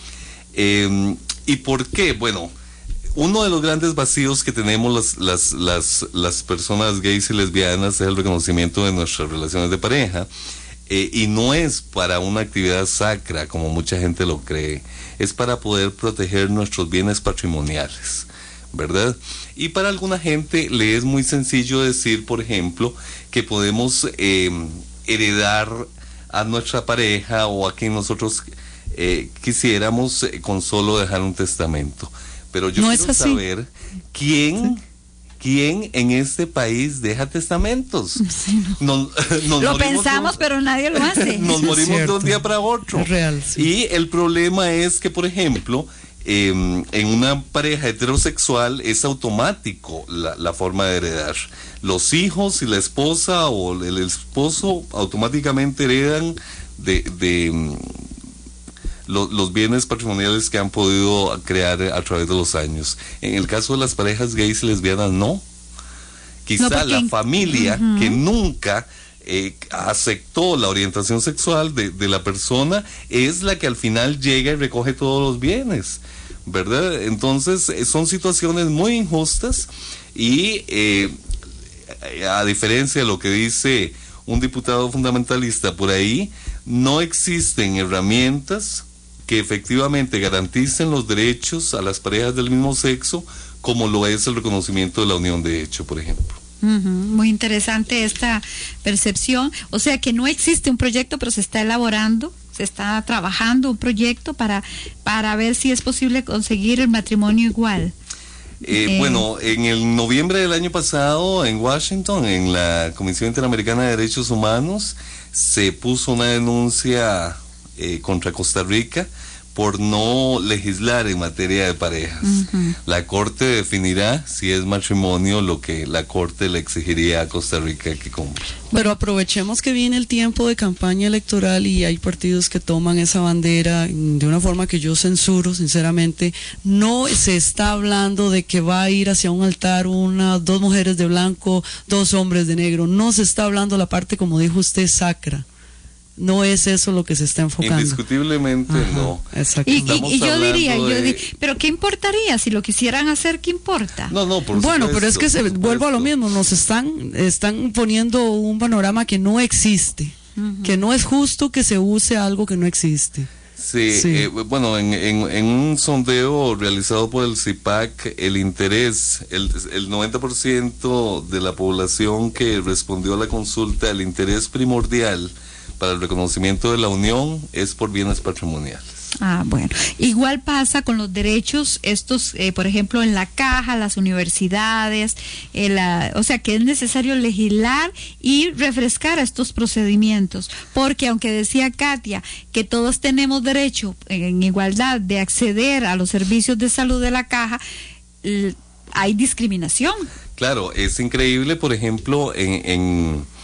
Eh, ¿Y por qué? Bueno, uno de los grandes vacíos que tenemos las, las, las, las personas gays y lesbianas es el reconocimiento de nuestras relaciones de pareja, eh, y no es para una actividad sacra, como mucha gente lo cree, es para poder proteger nuestros bienes patrimoniales, ¿verdad? Y para alguna gente le es muy sencillo decir, por ejemplo, que podemos eh, heredar a nuestra pareja o a quien nosotros eh, quisiéramos eh, con solo dejar un testamento. Pero yo no quiero saber quién, sí. quién en este país deja testamentos. Sí, no. Nos, nos lo pensamos, de, pero nadie lo hace. Nos morimos de un día para otro. Es real, sí. Y el problema es que, por ejemplo, Eh, en una pareja heterosexual es automático la, la forma de heredar. Los hijos y la esposa o el esposo automáticamente heredan de, de um, lo, los bienes patrimoniales que han podido crear a través de los años. En el caso de las parejas gays y lesbianas, no. Quizá no, porque... la familia uh-huh. que nunca eh, aceptó la orientación sexual de, de la persona es la que al final llega y recoge todos los bienes, ¿verdad? Entonces son situaciones muy injustas y eh, a diferencia de lo que dice un diputado fundamentalista por ahí, no existen herramientas que efectivamente garanticen los derechos a las parejas del mismo sexo como lo es el reconocimiento de la unión de hecho, por ejemplo. Uh-huh. Muy interesante esta percepción, o sea que no existe un proyecto, pero se está elaborando, se está trabajando un proyecto para, para ver si es posible conseguir el matrimonio igual. Eh, eh. Bueno, en el noviembre del año pasado en Washington, en la Comisión Interamericana de Derechos Humanos, se puso una denuncia eh, contra Costa Rica por no legislar en materia de parejas. Uh-huh. La Corte definirá si es matrimonio lo que la Corte le exigiría a Costa Rica que cumpla. Pero aprovechemos que viene el tiempo de campaña electoral y hay partidos que toman esa bandera de una forma que yo censuro, sinceramente. No se está hablando de que va a ir hacia un altar una, dos mujeres de blanco, dos hombres de negro. No se está hablando la parte, como dijo usted, sacra. No es eso lo que se está enfocando. Indiscutiblemente. Ajá, no. Exacto. Y, y, y yo diría, de... yo di, pero ¿qué importaría? Si lo quisieran hacer, ¿qué importa? No, no, por Bueno, supuesto, pero es que se, vuelvo a lo mismo, nos están, están poniendo un panorama que no existe, uh-huh. que no es justo que se use algo que no existe. Sí, sí. Eh, bueno, en, en, en un sondeo realizado por el C I P A C, el interés, el, el noventa por ciento de la población que respondió a la consulta, el interés primordial para el reconocimiento de la unión es por bienes patrimoniales. Ah, bueno. Igual pasa con los derechos estos, eh, por ejemplo, en la caja, las universidades, eh, la, o sea que es necesario legislar y refrescar estos procedimientos, porque aunque decía Katia que todos tenemos derecho en igualdad de acceder a los servicios de salud de la caja, l- hay discriminación. Claro, es increíble, por ejemplo, en... en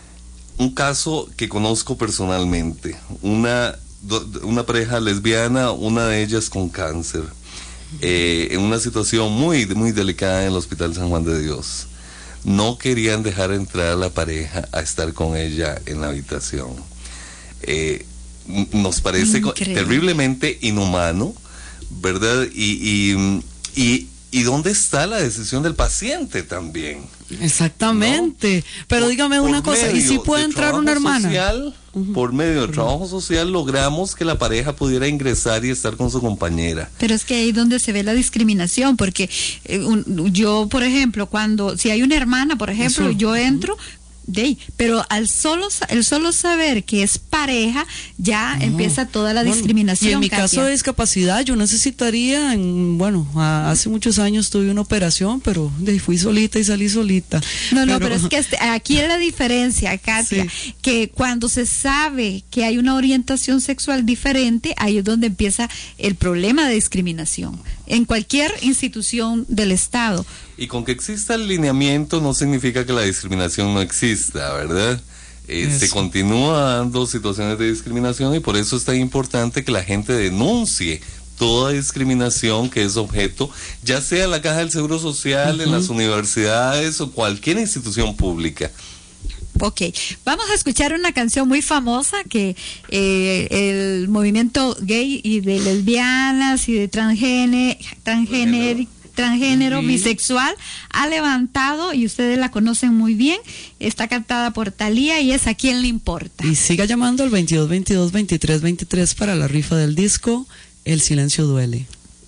un caso que conozco personalmente, una, una pareja lesbiana, una de ellas con cáncer, eh, en una situación muy, muy delicada en el Hospital San Juan de Dios. no querían dejar entrar a la pareja a estar con ella en la habitación. Eh, nos parece Increíble. terriblemente inhumano, ¿verdad? Y, y, y, y ¿dónde está la decisión del paciente también? Exactamente. ¿No? Pero por, dígame una cosa, ¿y si puede entrar una hermana? Social, uh-huh. Por medio del trabajo social logramos que la pareja pudiera ingresar y estar con su compañera. Pero es que ahí es donde se ve la discriminación, porque eh, un, yo, por ejemplo, cuando, si hay una hermana, por ejemplo, Eso. yo entro... Uh-huh. De, pero al solo el solo saber que es pareja ya no. empieza toda la bueno, discriminación. Y en mi Katia. caso de discapacidad yo necesitaría, en, bueno, a, hace muchos años tuve una operación, pero de, fui solita y salí solita. No, no, pero, pero es que este, aquí es la diferencia, Katia, sí. que cuando se sabe que hay una orientación sexual diferente, ahí es donde empieza el problema de discriminación en cualquier institución del Estado. Y con que exista el lineamiento no significa que la discriminación no exista, ¿verdad? Eh, se continúa dando situaciones de discriminación y por eso es tan importante que la gente denuncie toda discriminación que es objeto, ya sea en la Caja del Seguro Social, uh-huh. en las universidades o cualquier institución pública. Ok, vamos a escuchar una canción muy famosa que eh, el movimiento gay y de lesbianas y de transgénero, transgénero, transgénero, bisexual ha levantado y ustedes la conocen muy bien. Está cantada por Thalía y es ¿A quién le importa? Y siga llamando al veintidós veintidós veintitrés veintitrés para la rifa del disco El silencio duele.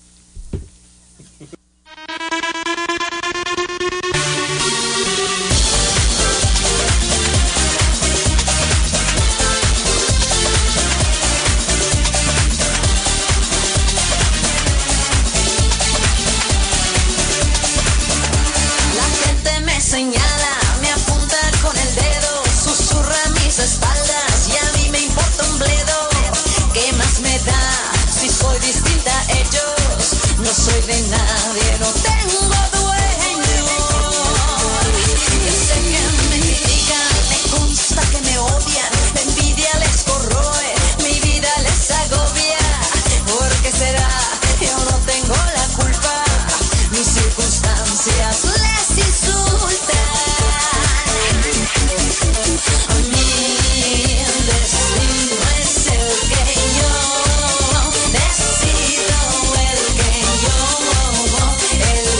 Señala, me apunta con el dedo, susurra mis espaldas y a mí me importa un bledo. ¿Qué más me da si soy distinta a ellos? No soy de nadie, no tengo dueño. Yo sé que me critican, me consta que me odian, la envidia les corroe, mi vida les agobia. ¿Por qué será? Yo no tengo la culpa, mis circunstancias les insultan. El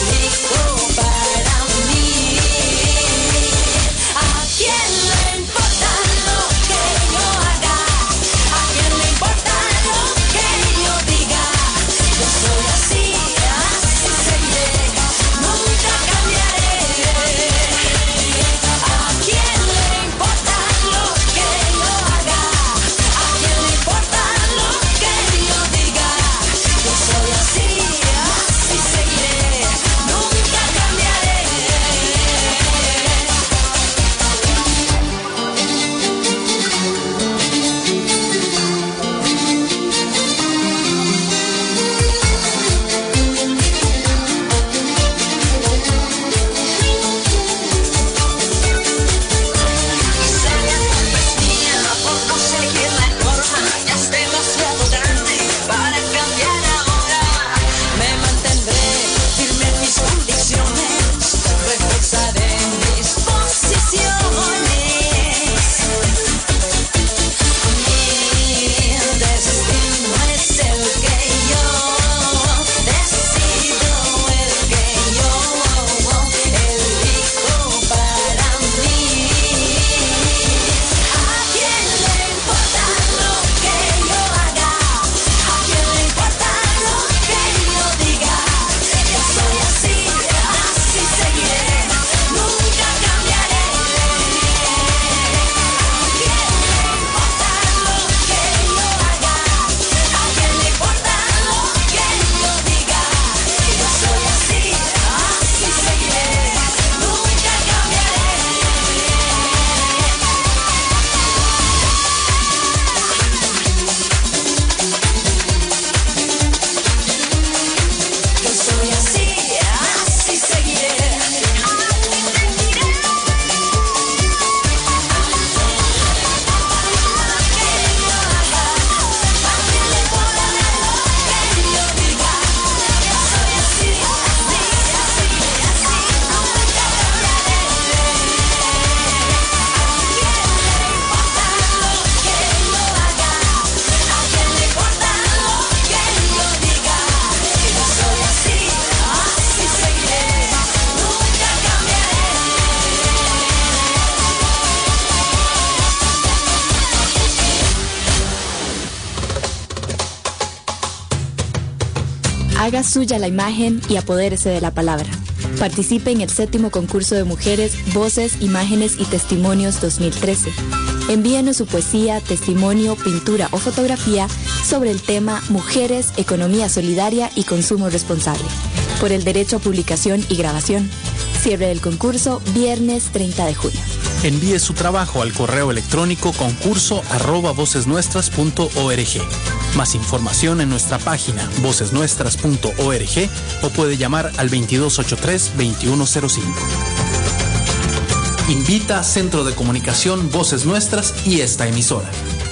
Haga suya la imagen y apodérese de la palabra. Participe en el séptimo concurso de mujeres, voces, imágenes y testimonios dos mil trece. Envíenos su poesía, testimonio, pintura o fotografía sobre el tema Mujeres, Economía Solidaria y Consumo Responsable, por el derecho a publicación y grabación. Cierre del concurso viernes treinta de junio. Envíe su trabajo al correo electrónico concurso arroba vocesnuestras punto org. Más información en nuestra página vocesnuestras punto org o puede llamar al veintidós ochenta y tres, veintiuno cero cinco. Invita Centro de Comunicación Voces Nuestras y esta emisora.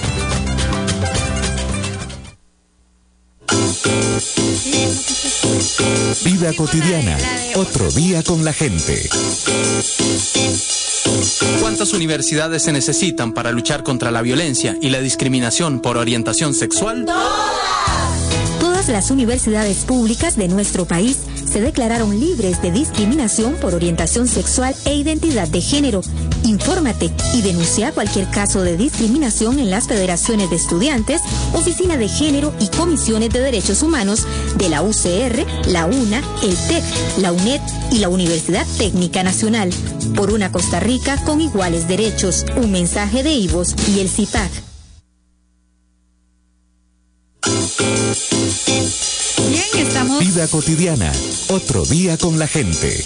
Vida cotidiana, otro día con la gente. ¿Cuántas universidades se necesitan para luchar contra la violencia y la discriminación por orientación sexual? Todas las universidades públicas de nuestro país se declararon libres de discriminación por orientación sexual e identidad de género. Infórmate y denuncia cualquier caso de discriminación en las federaciones de estudiantes, Oficina de Género y Comisiones de Derechos Humanos de la U C R, la UNA, el TEC, la UNED y la Universidad Técnica Nacional. Por una Costa Rica con iguales derechos. Un mensaje de IVOS y el C I P A C. Bien, estamos... Vida cotidiana, otro día con la gente.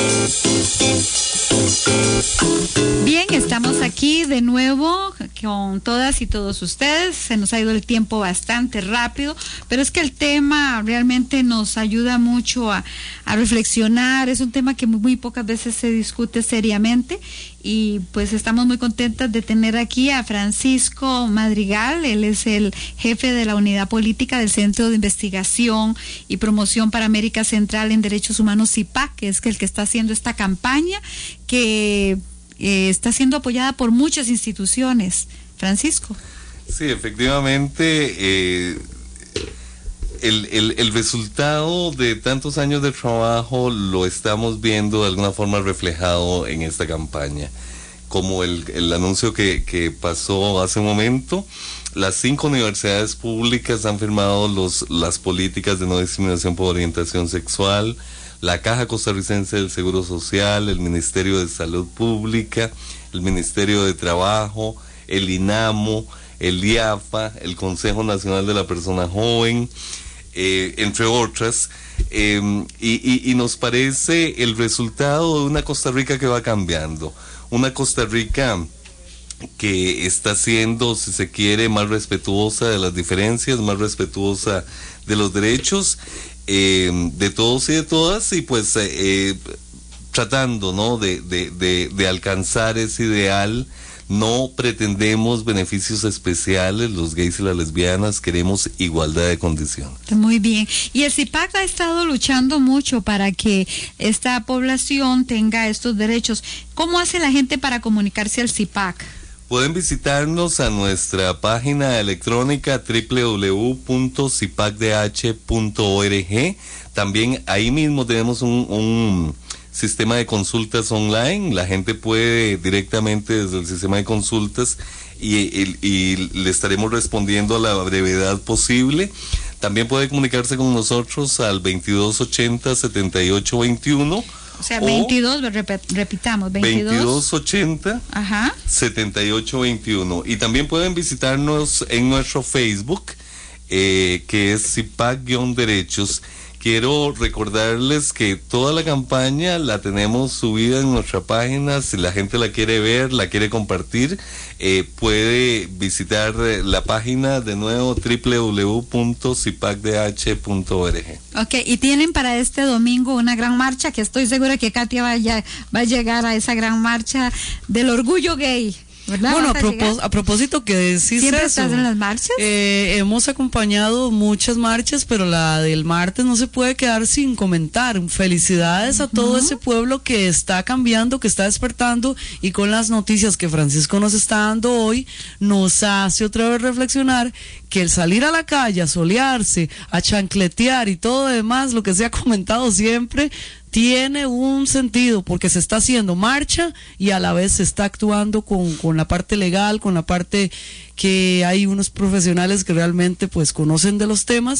Bien, estamos aquí de nuevo con todas y todos ustedes. Se nos ha ido el tiempo bastante rápido, pero es que el tema realmente nos ayuda mucho a, a reflexionar. Es un tema que muy, muy pocas veces se discute seriamente y pues estamos muy contentas de tener aquí a Francisco Madrigal. Él es el jefe de la unidad política del Centro de Investigación y Promoción para América Central en Derechos Humanos, C I P A C, que es el que está haciendo esta campaña que eh, está siendo apoyada por muchas instituciones. Francisco. Sí, efectivamente, eh, el, el, el resultado de tantos años de trabajo lo estamos viendo de alguna forma reflejado en esta campaña, como el, el anuncio que, que pasó hace un momento. Las cinco universidades públicas han firmado los, las políticas de no discriminación por orientación sexual, la Caja Costarricense del Seguro Social, el Ministerio de Salud Pública, el Ministerio de Trabajo, el INAMO, el I A F A, el Consejo Nacional de la Persona Joven, eh, entre otras, eh, y, y, y nos parece el resultado de una Costa Rica que va cambiando, una Costa Rica que está siendo, si se quiere, más respetuosa de las diferencias, más respetuosa de los derechos eh, de todos y de todas, y pues eh, tratando, ¿no?, de, de, de, de alcanzar ese ideal. No pretendemos beneficios especiales, los gays y las lesbianas queremos igualdad de condiciones. Muy bien. Y el C I P A C ha estado luchando mucho para que esta población tenga estos derechos. ¿Cómo hace la gente para comunicarse al C I P A C? Pueden visitarnos a nuestra página electrónica doble u doble u doble u punto c i p a c d h punto org. También ahí mismo tenemos un, un sistema de consultas online. La gente puede directamente desde el sistema de consultas y, y, y le estaremos respondiendo a la brevedad posible. También puede comunicarse con nosotros al veintidós ochenta, setenta y ocho veintiuno. O sea, veintidós, rep repitamos, veintidós. veintidós ochenta, ajá, setenta y ocho veintiuno. Y también pueden visitarnos en nuestro Facebook, eh, que es C I P A C-Derechos. Quiero recordarles que toda la campaña la tenemos subida en nuestra página. Si la gente la quiere ver, la quiere compartir, eh, puede visitar la página de nuevo doble u doble u doble u punto c i p a c d h punto org. Ok, y tienen para este domingo una gran marcha, que estoy segura que Katia vaya, va a llegar a esa gran marcha del orgullo gay. ¿Verdad? Bueno, a, propós a propósito que decís ¿Siempre eso, estás en las marchas? Eh, hemos acompañado muchas marchas, pero la del martes no se puede quedar sin comentar. Felicidades uh-huh. a todo ese pueblo que está cambiando, que está despertando, y con las noticias que Francisco nos está dando hoy, nos hace otra vez reflexionar que el salir a la calle, a solearse, a chancletear y todo lo demás, lo que se ha comentado siempre, tiene un sentido, porque se está haciendo marcha y a la vez se está actuando con, con la parte legal, con la parte que hay unos profesionales que realmente pues conocen de los temas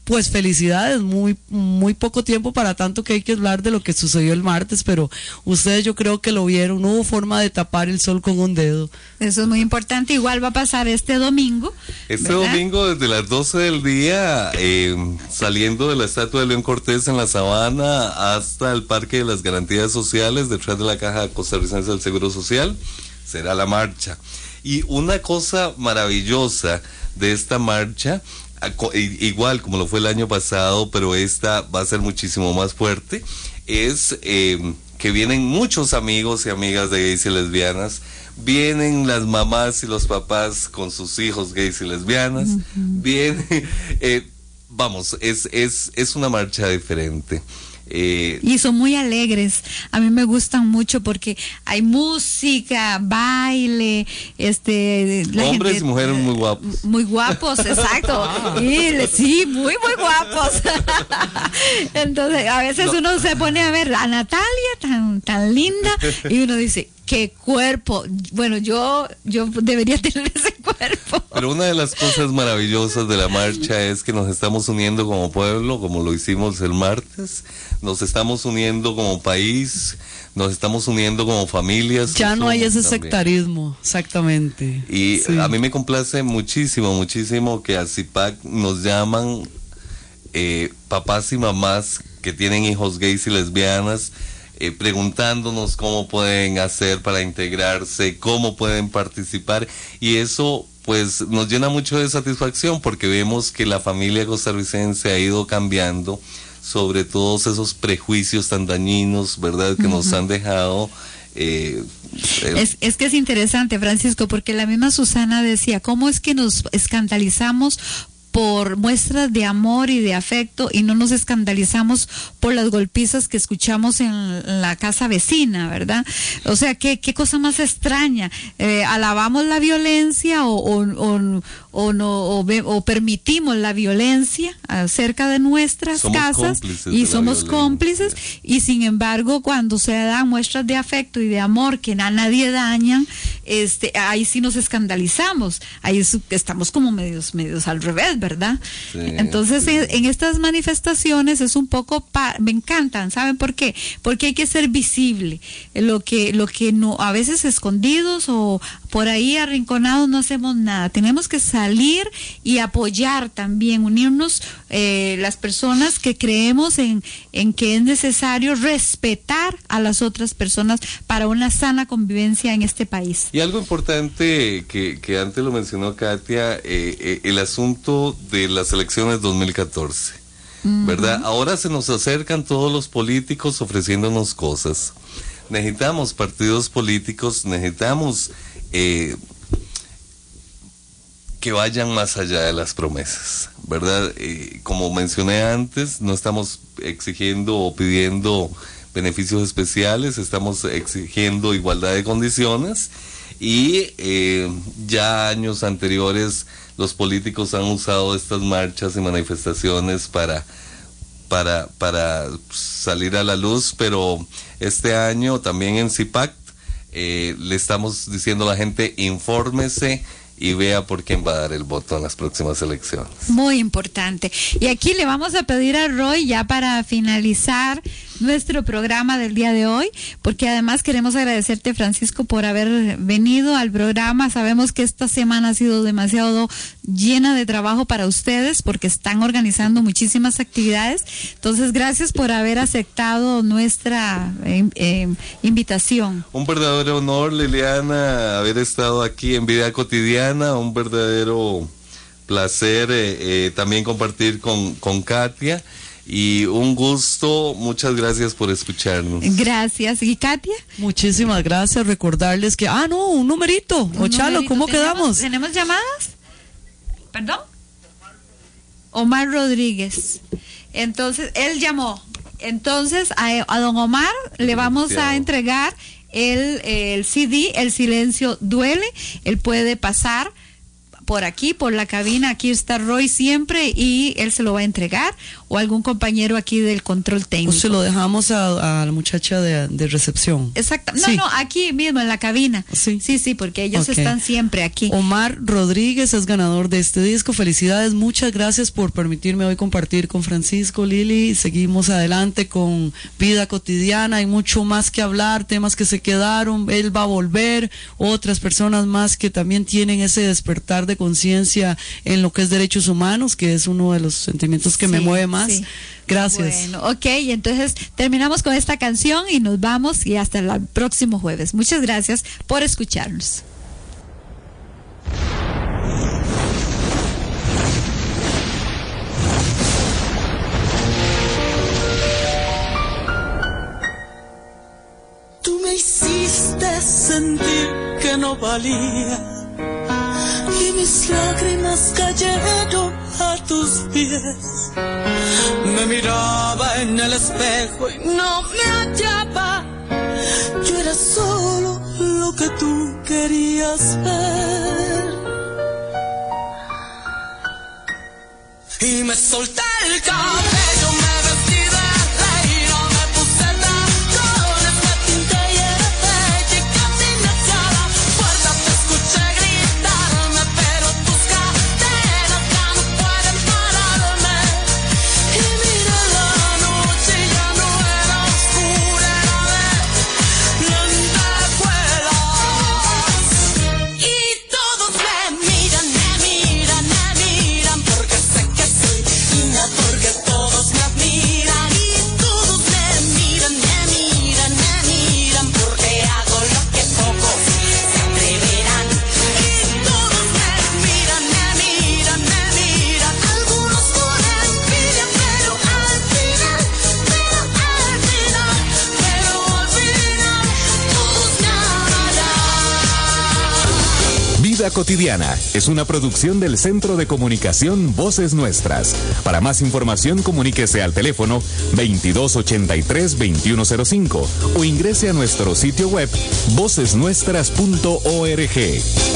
pues felicidades, muy, muy poco tiempo para tanto que hay que hablar de lo que sucedió el martes, pero ustedes yo creo que lo vieron, no hubo forma de tapar el sol con un dedo. Eso es muy importante, igual va a pasar este domingo. Este ¿verdad? domingo desde las doce del día, eh, saliendo de la estatua de León Cortés en la Sabana hasta el Parque de las Garantías Sociales, detrás de la Caja Costarricense del Seguro Social, será la marcha. Y una cosa maravillosa de esta marcha, igual como lo fue el año pasado, pero esta va a ser muchísimo más fuerte, es eh, que vienen muchos amigos y amigas de gays y lesbianas, vienen las mamás y los papás con sus hijos gays y lesbianas, uh-huh. vienen, eh, vamos, es, es, es una marcha diferente. Eh, y son muy alegres, a mí me gustan mucho porque hay música, baile, este la hombres gente, y mujeres muy guapos, muy guapos, exacto, y sí, muy muy guapos. Entonces a veces no. uno se pone a ver a Natalia tan tan linda y uno dice, qué cuerpo, bueno, yo yo debería tener ese cuerpo. Pero una de las cosas maravillosas de la marcha es que nos estamos uniendo como pueblo, como lo hicimos el martes, nos estamos uniendo como país, nos estamos uniendo como familias. Ya no hay ese también. Sectarismo, exactamente. Y sí. a mí me complace muchísimo, muchísimo que a CIPAC nos llaman eh, papás y mamás que tienen hijos gays y lesbianas, Eh, preguntándonos cómo pueden hacer para integrarse, cómo pueden participar, y eso pues nos llena mucho de satisfacción porque vemos que la familia costarricense ha ido cambiando sobre todos esos prejuicios tan dañinos, ¿verdad?, que uh-huh. nos han dejado. Eh, eh, es, es que es interesante, Francisco, porque la misma Susana decía, ¿cómo es que nos escandalizamos por muestras de amor y de afecto y no nos escandalizamos por las golpizas que escuchamos en la casa vecina, ¿verdad? O sea, qué, qué cosa más extraña. Eh, alabamos la violencia o, o, o, o, no, o, o permitimos la violencia cerca de nuestras somos casas y somos cómplices, y sin embargo cuando se dan muestras de afecto y de amor que a nadie dañan, este, ahí sí nos escandalizamos, ahí estamos como medios, medios al revés, ¿verdad? Sí, entonces sí. En, en estas manifestaciones es un poco pa, me encantan, ¿saben por qué? Porque hay que ser visible, lo que lo que no a veces escondidos o por ahí arrinconados no hacemos nada, tenemos que salir y apoyar también, unirnos eh, las personas que creemos en, en que es necesario respetar a las otras personas para una sana convivencia en este país. Y algo importante que, que antes lo mencionó Katia, eh, eh, el asunto de las elecciones dos mil catorce, uh-huh. ¿verdad? Ahora se nos acercan todos los políticos ofreciéndonos cosas. Necesitamos partidos políticos, necesitamos eh, que vayan más allá de las promesas, ¿verdad? Eh, como mencioné antes, no estamos exigiendo o pidiendo beneficios especiales, estamos exigiendo igualdad de condiciones, y eh, ya años anteriores los políticos han usado estas marchas y manifestaciones para para para salir a la luz, pero este año también en CIPAC eh, le estamos diciendo a la gente, infórmese y vea por quién va a dar el voto en las próximas elecciones. Muy importante. Y aquí le vamos a pedir a Roy, ya para finalizar nuestro programa del día de hoy, porque además queremos agradecerte, Francisco, por haber venido al programa. Sabemos que esta semana ha sido demasiado llena de trabajo para ustedes, porque están organizando muchísimas actividades. Entonces, gracias por haber aceptado nuestra eh, eh, invitación. Un verdadero honor, Liliana, haber estado aquí en Vida Cotidiana, un verdadero placer eh, eh, también compartir con, con Katia. Y un gusto, muchas gracias por escucharnos. Gracias. ¿Y Katia? Muchísimas gracias, recordarles que, ah no, un numerito, un Ochalo, numerito. ¿cómo ¿Tenemos, quedamos? ¿Tenemos llamadas? ¿Perdón? Omar Rodríguez. Entonces, él llamó. Entonces, a, a don Omar le vamos a entregar el, el C D, El Silencio Duele. Él puede pasar por aquí, por la cabina. Aquí está Roy siempre y él se lo va a entregar, o algún compañero aquí del control técnico. O se lo dejamos a, a la muchacha de, de recepción. Exacto. No, sí. no, aquí mismo en la cabina. Sí, sí, sí, porque ellos okay. están siempre aquí. Omar Rodríguez es ganador de este disco. Felicidades, muchas gracias por permitirme hoy compartir con Francisco, Lili. Seguimos adelante con Vida Cotidiana. Hay mucho más que hablar, temas que se quedaron. Él va a volver, otras personas más que también tienen ese despertar de conciencia en lo que es derechos humanos, que es uno de los sentimientos que sí, me mueve más. Sí. Gracias. Bueno, ok, entonces terminamos con esta canción y nos vamos, y hasta el próximo jueves. Muchas gracias por escucharnos. Tú me hiciste sentir que no valía, y mis lágrimas cayeron a tus pies. Me miraba en el espejo y no me hallaba. Yo era solo lo que tú querías ver. Y me solté el cabello, me vestí de reina, me puse tacones, me pinté y erré, y caminé hacia la puerta, te escuché gritarme, pero tus cadenas ya no pueden pararme. Y mira la noche, ya no era oscura, era de lentejuelas. Y todos me miran, me miran, me miran, porque sé que soy linda, porque todos me admiran. Y todos me miran, me miran, me miran, porque hago lo que pocos se atreverán. Y todos me miran, me miran, me miran, algunos con envidia, pero al final, pero al final, pero al final, todos me amarán. Vida Cotidiana es una producción del Centro de Comunicación Voces Nuestras. Para más información, comuníquese al teléfono veintidós ochenta y tres, veintiuno cero cinco o ingrese a nuestro sitio web voces nuestras punto org.